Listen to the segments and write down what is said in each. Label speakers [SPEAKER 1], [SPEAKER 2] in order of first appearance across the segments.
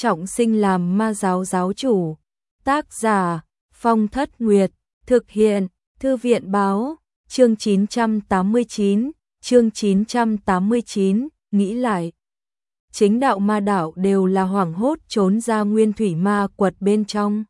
[SPEAKER 1] trọng sinh làm ma giáo giáo chủ. Tác giả Phong Thất Nguyệt. Thực hiện Thư viện Báo. Chương 989. Chương 989. Nghĩ lại, chính đạo ma đạo đều là hoảng hốt trốn ra nguyên thủy ma quật bên trong.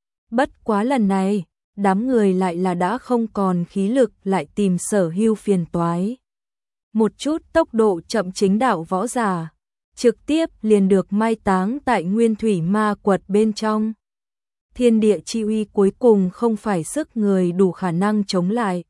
[SPEAKER 1] Bất quá lần này, đám người lại là đã không còn khí lực lại tìm Sở Hưu phiền toái. Một chút tốc độ chậm chính đạo võ giả, trực tiếp liền được mai táng tại nguyên thủy ma quật bên trong. Thiên địa chi uy cuối cùng không phải sức người đủ khả năng chống lại.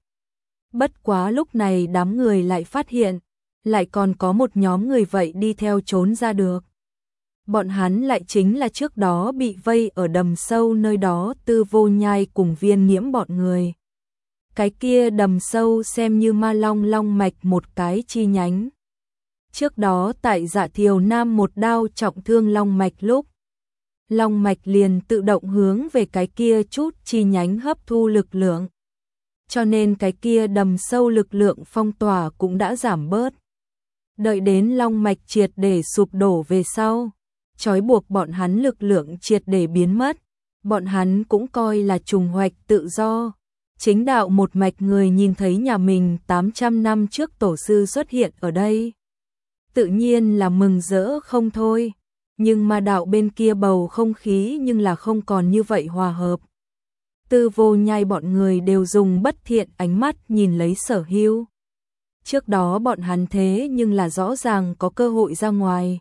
[SPEAKER 1] Bất quá lúc này đám người lại phát hiện, lại còn có một nhóm người vậy đi theo trốn ra được. Bọn hắn lại chính là trước đó bị vây ở đầm sâu nơi đó Tư Vô Nhai cùng Viên Nghiễm bọn người. Cái kia đầm sâu xem như ma long long mạch một cái chi nhánh. Trước đó tại Dạ Thiều Nam một đao trọng thương long mạch lúc, long mạch liền tự động hướng về cái kia chút chi nhánh hấp thu lực lượng. Cho nên cái kia đầm sâu lực lượng phong tỏa cũng đã giảm bớt. Đợi đến long mạch triệt để sụp đổ về sau, trói buộc bọn hắn lực lượng triệt để biến mất, bọn hắn cũng coi là trùng hoạch tự do. Chính đạo một mạch người nhìn thấy nhà mình 800 năm trước tổ sư xuất hiện ở đây, tự nhiên là mừng rỡ không thôi. Nhưng ma đạo bên kia bầu không khí nhưng là không còn như vậy hòa hợp. Tư Vô Nhai bọn người đều dùng bất thiện ánh mắt nhìn lấy Sở Hưu. Trước đó bọn hắn thế nhưng là rõ ràng có cơ hội ra ngoài.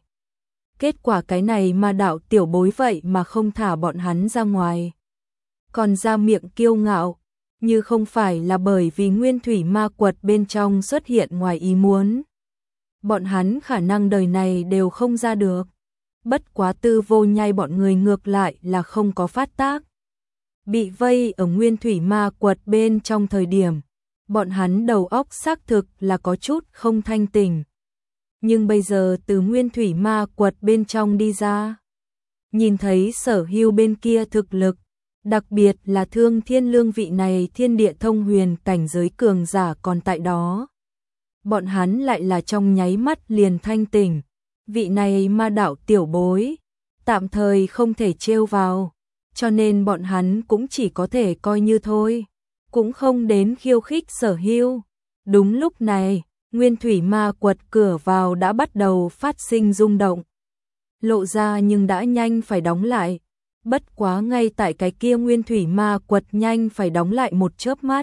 [SPEAKER 1] Kết quả cái này ma đạo tiểu bối vậy mà không thả bọn hắn ra ngoài. Còn ra miệng kiêu ngạo, như không phải là bởi vì nguyên thủy ma quật bên trong xuất hiện ngoài ý muốn. Bọn hắn khả năng đời này đều không ra được. Bất quá Tư Vô Nhai bọn người ngược lại là không có phát tác. Bị vây ở nguyên thủy ma quật bên trong thời điểm, bọn hắn đầu óc xác thực là có chút không thanh tỉnh. Nhưng bây giờ từ nguyên thủy ma quật bên trong đi ra, nhìn thấy Sở Hưu bên kia thực lực, đặc biệt là Thương Thiên Lương vị này thiên địa thông huyền cảnh giới cường giả còn tại đó. Bọn hắn lại là trong nháy mắt liền thanh tỉnh, vị này ma đạo tiểu bối, tạm thời không thể trêu vào, cho nên bọn hắn cũng chỉ có thể coi như thôi, cũng không đến khiêu khích Sở Hưu. Đúng lúc này, nguyên thủy ma quật cửa vào đã bắt đầu phát sinh rung động. Lộ ra nhưng đã nhanh phải đóng lại. Bất quá ngay tại cái kia nguyên thủy ma quật nhanh phải đóng lại một chớp mắt,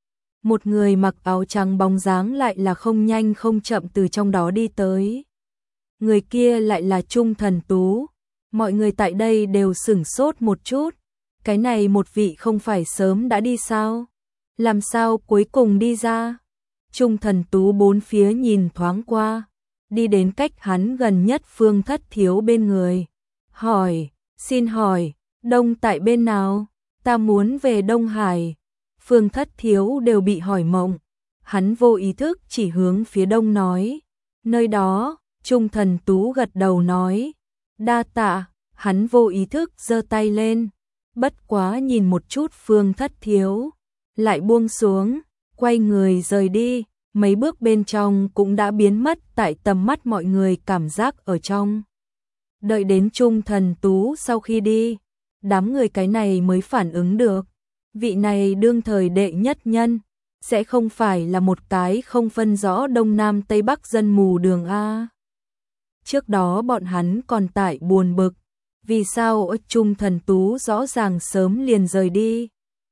[SPEAKER 1] một người mặc áo trắng bóng dáng lại là không nhanh không chậm từ trong đó đi tới. Người kia lại là Trung Thần Tú. Mọi người tại đây đều sửng sốt một chút. Cái này một vị không phải sớm đã đi sao? Làm sao cuối cùng đi ra? Trung Thần Tú bốn phía nhìn thoáng qua, đi đến cách hắn gần nhất Phương Thất Thiếu bên người. Hỏi, xin hỏi, Đông tại bên nào? Ta muốn về Đông Hải. Phương Thất Thiếu đều bị hỏi mộng. Hắn vô ý thức chỉ hướng phía đông nói. Nơi đó, Trung Thần Tú gật đầu nói. Đa tạ, hắn vô ý thức giơ tay lên. Bất quá nhìn một chút Phương Thất Thiếu, lại buông xuống, quay người rời đi. Mấy bước bên trong cũng đã biến mất tại tầm mắt mọi người cảm giác ở trong. Đợi đến Trung Thần Tú sau khi đi, đám người cái này mới phản ứng được. Vị này đương thời đệ nhất nhân, sẽ không phải là một cái không phân rõ Đông Nam Tây Bắc dân mù đường A. Trước đó bọn hắn còn tại buồn bực, vì sao Trung Thần Tú rõ ràng sớm liền rời đi.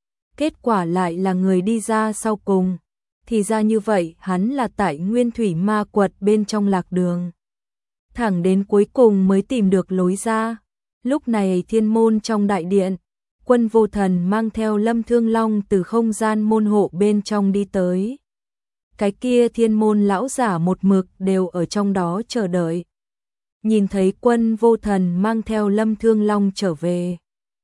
[SPEAKER 1] Kết quả lại là người đi ra sau cùng. Thì ra như vậy hắn là tại nguyên thủy ma quật bên trong lạc đường. Thẳng đến cuối cùng mới tìm được lối ra. Lúc này thiên môn trong đại điện, Quân Vô Thần mang theo Lâm Thương Long từ không gian môn hộ bên trong đi tới. Cái kia thiên môn lão giả một mực đều ở trong đó chờ đợi. Nhìn thấy Quân Vô Thần mang theo Lâm Thương Long trở về,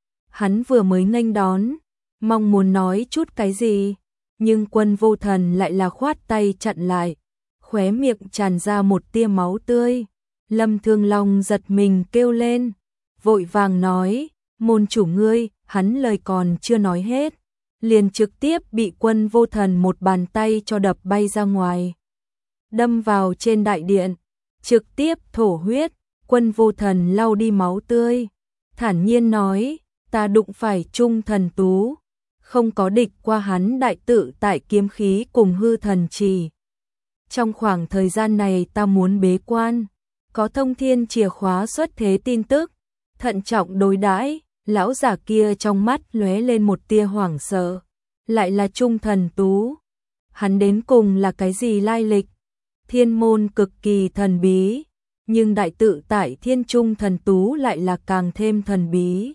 [SPEAKER 1] hắn vừa mới nghênh đón, mong muốn nói chút cái gì, nhưng Quân Vô Thần lại là khoát tay chặn lại, khóe miệng tràn ra một tia máu tươi. Lâm Thương Long giật mình kêu lên, vội vàng nói, môn chủ ngươi. Hắn lời còn chưa nói hết, liền trực tiếp bị Quân Vô Thần một bàn tay cho đập bay ra ngoài, đâm vào trên đại điện, trực tiếp thổ huyết. Quân Vô Thần lau đi máu tươi, thản nhiên nói, ta đụng phải Trung Thần Tú, không có địch qua hắn đại tự tại kiếm khí cùng hư thần trì. Trong khoảng thời gian này ta muốn bế quan, có thông thiên chìa khóa xuất thế tin tức, thận trọng đối đãi. Lão giả kia trong mắt lóe lên một tia hoảng sợ, lại là Trung Thần Tú. Hắn đến cùng là cái gì lai lịch? Thiên môn cực kỳ thần bí, nhưng đại tự tại Thiên Trung Thần Tú lại là càng thêm thần bí.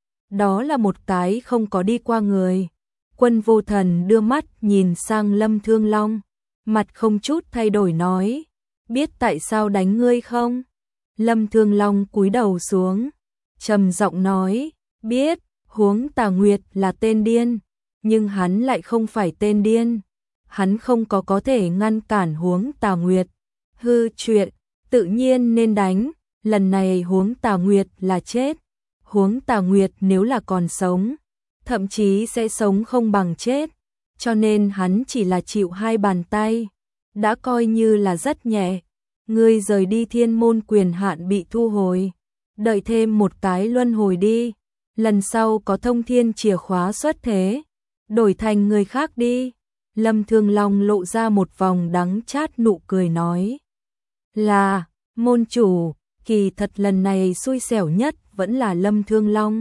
[SPEAKER 1] Đó là một cái không có đi qua người. Quân Vô Thần đưa mắt nhìn sang Lâm Thương Long, mặt không chút thay đổi nói, biết tại sao đánh ngươi không? Lâm Thương Long cúi đầu xuống, trầm giọng nói, biết, Huống Tà Nguyệt là tên điên, nhưng hắn lại không phải tên điên. Hắn không có thể ngăn cản Huống Tà Nguyệt. Hư chuyện, tự nhiên nên đánh, lần này Huống Tà Nguyệt là chết. Huống Tà Nguyệt nếu là còn sống, thậm chí sẽ sống không bằng chết, cho nên hắn chỉ là chịu 2 bàn tay, đã coi như là rất nhẹ. Ngươi rời đi thiên môn quyền hạn bị thu hồi, đợi thêm một cái luân hồi đi, lần sau có thông thiên chìa khóa xuất thế, đổi thành người khác đi. Lâm Thương Long lộ ra một vòng đắng chát nụ cười nói, là, môn chủ, kỳ thật lần này xui xẻo nhất vẫn là Lâm Thương Long.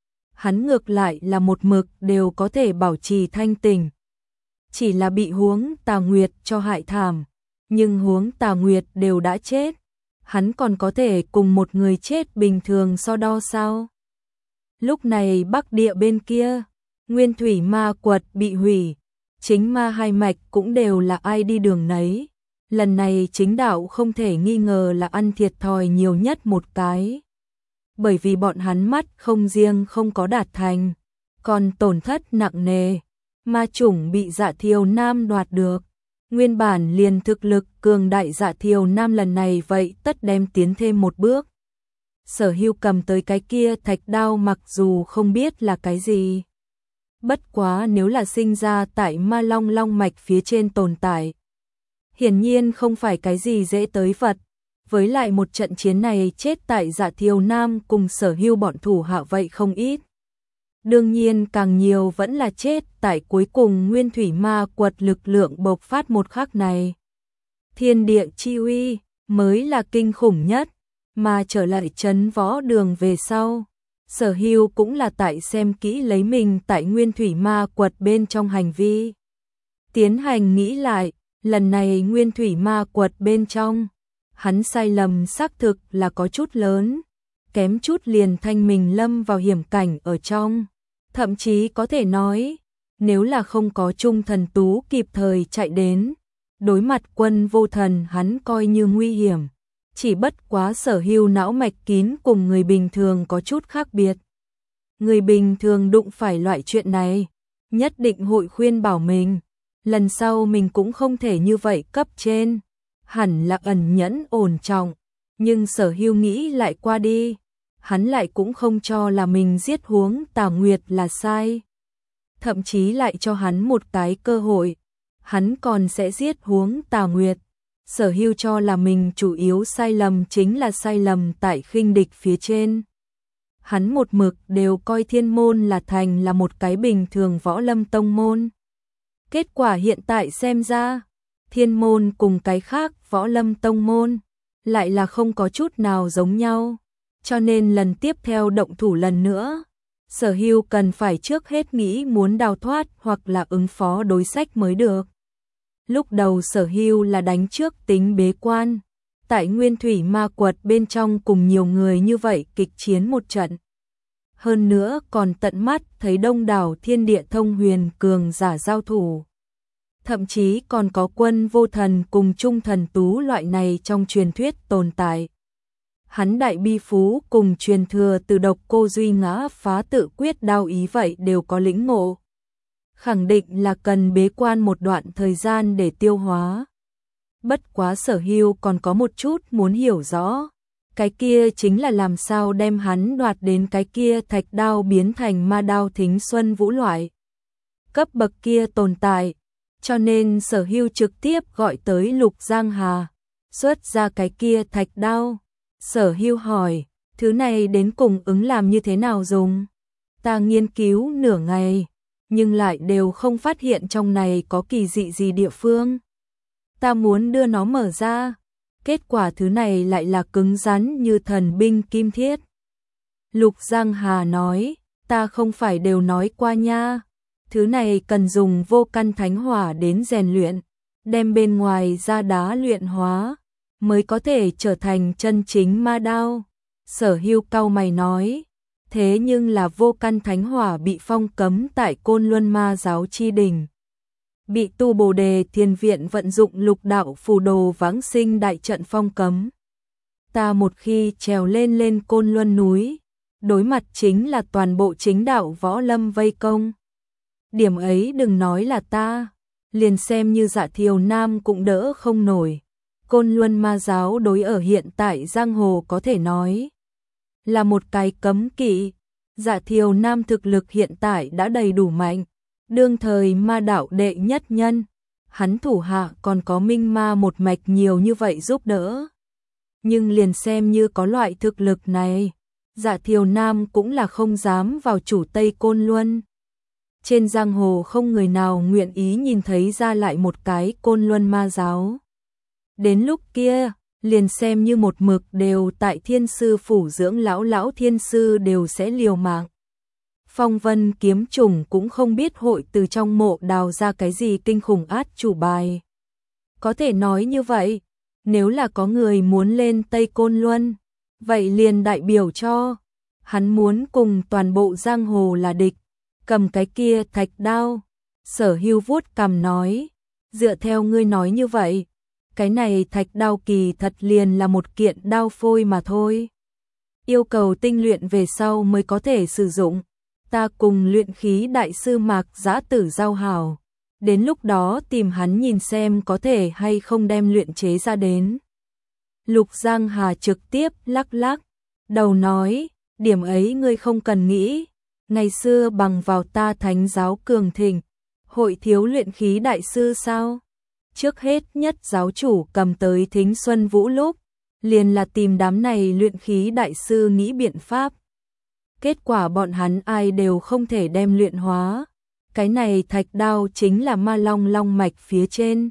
[SPEAKER 1] Hắn ngược lại là một mực đều có thể bảo trì thanh tỉnh, chỉ là bị Huống Tà Nguyệt cho hại thảm, nhưng Huống Tà Nguyệt đều đã chết, hắn còn có thể cùng một người chết bình thường so đo sao? Lúc này Bắc Địa bên kia, Nguyên Thủy Ma Quật bị hủy, chính ma hai mạch cũng đều là ai đi đường nấy. Lần này chính đạo không thể nghi ngờ là ăn thiệt thòi nhiều nhất một cái. Bởi vì bọn hắn mắt không riêng không có đạt thành, còn tổn thất nặng nề. Ma chủng bị Dạ Thiều Nam đoạt được. Nguyên bản liền thực lực cường đại Dạ Thiều Nam lần này vậy tất đem tiến thêm một bước. Sở Hưu cầm tới cái kia thạch đao mặc dù không biết là cái gì. Bất quá nếu là sinh ra tại Ma Long Long mạch phía trên tồn tại, hiển nhiên không phải cái gì dễ tới vật. Với lại một trận chiến này chết tại Dạ Thiều Nam cùng Sở Hưu bọn thủ hạ vậy không ít. Đương nhiên càng nhiều vẫn là chết tại cuối cùng Nguyên Thủy Ma Quật lực lượng bộc phát một khắc này. Thiên địa chi uy mới là kinh khủng nhất, mà trở lại trấn Võ Đường về sau, Sở Hưu cũng là tại xem kỹ lấy mình tại Nguyên Thủy Ma Quật bên trong hành vi. Tiến hành nghĩ lại, lần này Nguyên Thủy Ma Quật bên trong, hắn sai lầm xác thực là có chút lớn, kém chút liền thanh mình lâm vào hiểm cảnh ở trong. Thậm chí có thể nói, nếu là không có Trung Thần Tú kịp thời chạy đến, đối mặt Quân Vô Thần hắn coi như nguy hiểm. Chỉ bất quá Sở Hưu não mạch kín cùng người bình thường có chút khác biệt. Người bình thường đụng phải loại chuyện này, nhất định hội khuyên bảo mình, lần sau mình cũng không thể như vậy cấp trên, hẳn là ẩn nhẫn ổn trọng, nhưng Sở Hưu nghĩ lại qua đi, hắn lại cũng không cho là mình giết Huống Tà Nguyệt là sai, thậm chí lại cho hắn một cái cơ hội, hắn còn sẽ giết Huống Tà Nguyệt. Sở Hưu cho là mình chủ yếu sai lầm chính là sai lầm tại khinh địch phía trên. Hắn một mực đều coi Thiên môn là thành là một cái bình thường võ lâm tông môn. Kết quả hiện tại xem ra, Thiên môn cùng cái khác võ lâm tông môn lại là không có chút nào giống nhau. Cho nên lần tiếp theo động thủ lần nữa, Sở Hưu cần phải trước hết nghĩ muốn đào thoát hoặc là ứng phó đối sách mới được. Lúc đầu Sở Hưu là đánh trước tính bế quan, tại Nguyên Thủy Ma Quật bên trong cùng nhiều người như vậy kịch chiến một trận. Hơn nữa còn tận mắt thấy đông đảo thiên địa thông huyền cường giả giao thủ. Thậm chí còn có Quân Vô Thần cùng Trung Thần Tú loại này trong truyền thuyết tồn tại. Hắn đại bi phú cùng truyền thừa từ Độc Cô Duy Ngã phá tự quyết đao ý vậy đều có lĩnh ngộ. Khẳng định là cần bế quan một đoạn thời gian để tiêu hóa. Bất quá Sở Hưu còn có một chút muốn hiểu rõ, cái kia chính là làm sao đem hắn đoạt đến cái kia thạch đao biến thành ma đao Thính Xuân Vũ loại. Cấp bậc kia tồn tại, cho nên Sở Hưu trực tiếp gọi tới Lục Giang Hà, xuất ra cái kia thạch đao, Sở Hưu hỏi, thứ này đến cùng ứng làm như thế nào dùng? Ta nghiên cứu nửa ngày, nhưng lại đều không phát hiện trong này có kỳ dị gì địa phương. Ta muốn đưa nó mở ra, kết quả thứ này lại là cứng rắn như thần binh kim thiết. Lục Giang Hà nói, ta không phải đều nói qua nha, thứ này cần dùng vô căn thánh hỏa đến rèn luyện, đem bên ngoài ra đá luyện hóa, mới có thể trở thành chân chính ma đao. Sở Hưu cau mày nói, thế nhưng là vô căn thánh hỏa bị phong cấm tại Côn Luân Ma giáo chi đỉnh. Bị Tu Bồ Đề Thiền Viện vận dụng lục đạo phù đồ vãng sinh đại trận phong cấm. Ta một khi trèo lên Côn Luân núi, đối mặt chính là toàn bộ chính đạo võ lâm vây công. Điểm ấy đừng nói là ta, liền xem như Dạ Thiều Nam cũng đỡ không nổi. Côn Luân Ma giáo đối ở hiện tại giang hồ có thể nói là một cái cấm kỵ. Dạ Thiều Nam thực lực hiện tại đã đầy đủ mạnh, đương thời ma đạo đệ nhất nhân, hắn thủ hạ còn có minh ma một mạch nhiều như vậy giúp đỡ. Nhưng liền xem như có loại thực lực này, Dạ Thiều Nam cũng là không dám vào chủ Tây Côn Luân. Trên giang hồ không người nào nguyện ý nhìn thấy ra lại một cái Côn Luân Ma giáo. Đến lúc kia, liền xem như một mực đều tại Thiên Sư phủ dưỡng lão Thiên Sư đều sẽ liều mạng. Phong Vân kiếm trùng cũng không biết hội từ trong mộ đào ra cái gì kinh khủng át chủ bài. Có thể nói như vậy, nếu là có người muốn lên Tây Côn Luân, vậy liền đại biểu cho hắn muốn cùng toàn bộ giang hồ là địch, cầm cái kia thạch đao. Sở Hưu vuốt cằm nói, dựa theo ngươi nói như vậy, cái này thạch đao kỳ thật liền là một kiện đao phôi mà thôi. Yêu cầu tinh luyện về sau mới có thể sử dụng. Ta cùng luyện khí đại sư Mạc Giã Tử giao hảo, đến lúc đó tìm hắn nhìn xem có thể hay không đem luyện chế ra đến. Lục Giang Hà trực tiếp lắc lắc đầu nói, điểm ấy ngươi không cần nghĩ, ngày xưa bằng vào ta thánh giáo cường thịnh, hội thiếu luyện khí đại sư sao? Trước hết nhất giáo chủ cầm tới Thính Xuân Vũ lúc, liền là tìm đám này luyện khí đại sư nghĩ biện pháp. Kết quả bọn hắn ai đều không thể đem luyện hóa. Cái này thạch đao chính là ma long mạch phía trên,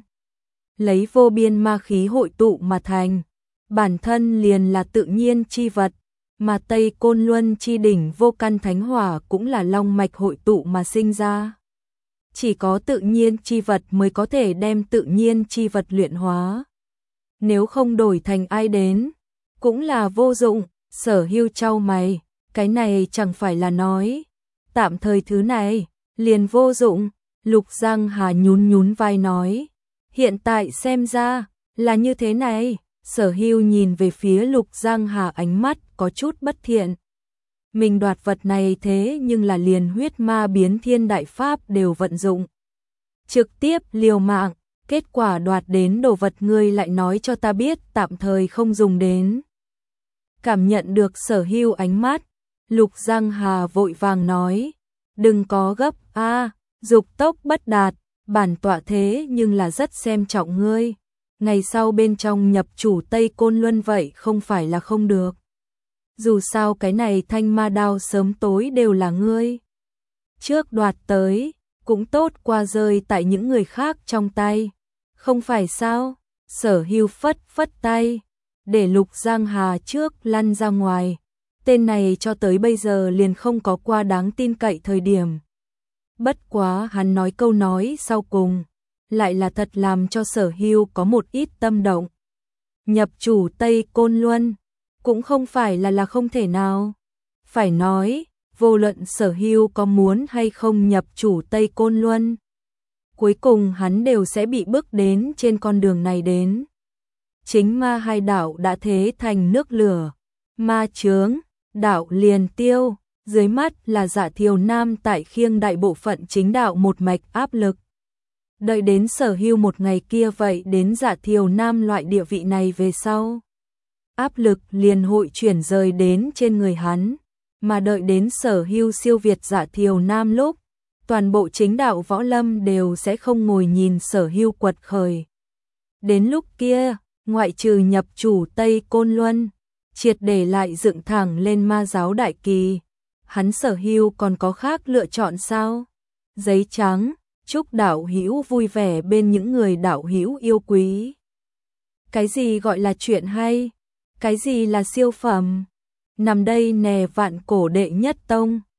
[SPEAKER 1] lấy vô biên ma khí hội tụ mà thành, bản thân liền là tự nhiên chi vật, mà Tây Côn Luân chi đỉnh vô căn thánh hỏa cũng là long mạch hội tụ mà sinh ra. Chỉ có tự nhiên chi vật mới có thể đem tự nhiên chi vật luyện hóa. Nếu không đổi thành ai đến, cũng là vô dụng. Sở Hưu chau mày, cái này chẳng phải là nói tạm thời thứ này liền vô dụng. Lục Giang Hà nhún vai nói, hiện tại xem ra là như thế này. Sở Hưu nhìn về phía Lục Giang Hà, ánh mắt có chút bất thiện. Mình đoạt vật này thế nhưng là liền huyết ma biến thiên đại pháp đều vận dụng, trực tiếp liều mạng, kết quả đoạt đến đồ vật ngươi lại nói cho ta biết tạm thời không dùng đến. Cảm nhận được Sở Hưu ánh mắt, Lục Giang Hà vội vàng nói, đừng có gấp a, dục tốc bất đạt, bản tọa thế nhưng là rất xem trọng ngươi. Ngày sau bên trong nhập chủ Tây Côn Luân vậy không phải là không được. Dù sao cái này thanh ma đao sớm tối đều là ngươi trước đoạt tới, cũng tốt qua rơi tại những người khác trong tay, không phải sao? Sở Hưu phất tay, để Lục Giang Hà trước lăn ra ngoài. Tên này cho tới bây giờ liền không có qua đáng tin cậy thời điểm. Bất quá hắn nói câu nói sau cùng, lại là thật làm cho Sở Hưu có một ít tâm động. Nhập chủ Tây Côn Luân cũng không phải là không thể nào. Phải nói, vô luận Sở Hưu có muốn hay không nhập chủ Tây Côn Luân, cuối cùng hắn đều sẽ bị bước đến trên con đường này đến. Chính ma hai đạo đã thế thành nước lửa, ma chướng, đạo liền tiêu, dưới mắt là Dạ Thiều Nam tại khiêng đại bộ phận chính đạo một mạch áp lực. Đợi đến Sở Hưu một ngày kia vậy đến Dạ Thiều Nam loại địa vị này về sau, áp lực liền hội chuyển rời đến trên người hắn, mà đợi đến Sở Hưu siêu việt Dạ Thiều Nam lúc, toàn bộ chính đạo võ lâm đều sẽ không ngồi nhìn Sở Hưu quật khởi. Đến lúc kia, ngoại trừ nhập chủ Tây Côn Luân, triệt để lại dựng thẳng lên ma giáo đại kỳ. Hắn Sở Hưu còn có khác lựa chọn sao? Giấy trắng, chúc đạo hữu vui vẻ bên những người đạo hữu yêu quý. Cái gì gọi là chuyện hay? Cái gì là siêu phẩm? Nằm đây nè vạn cổ đệ nhất tông.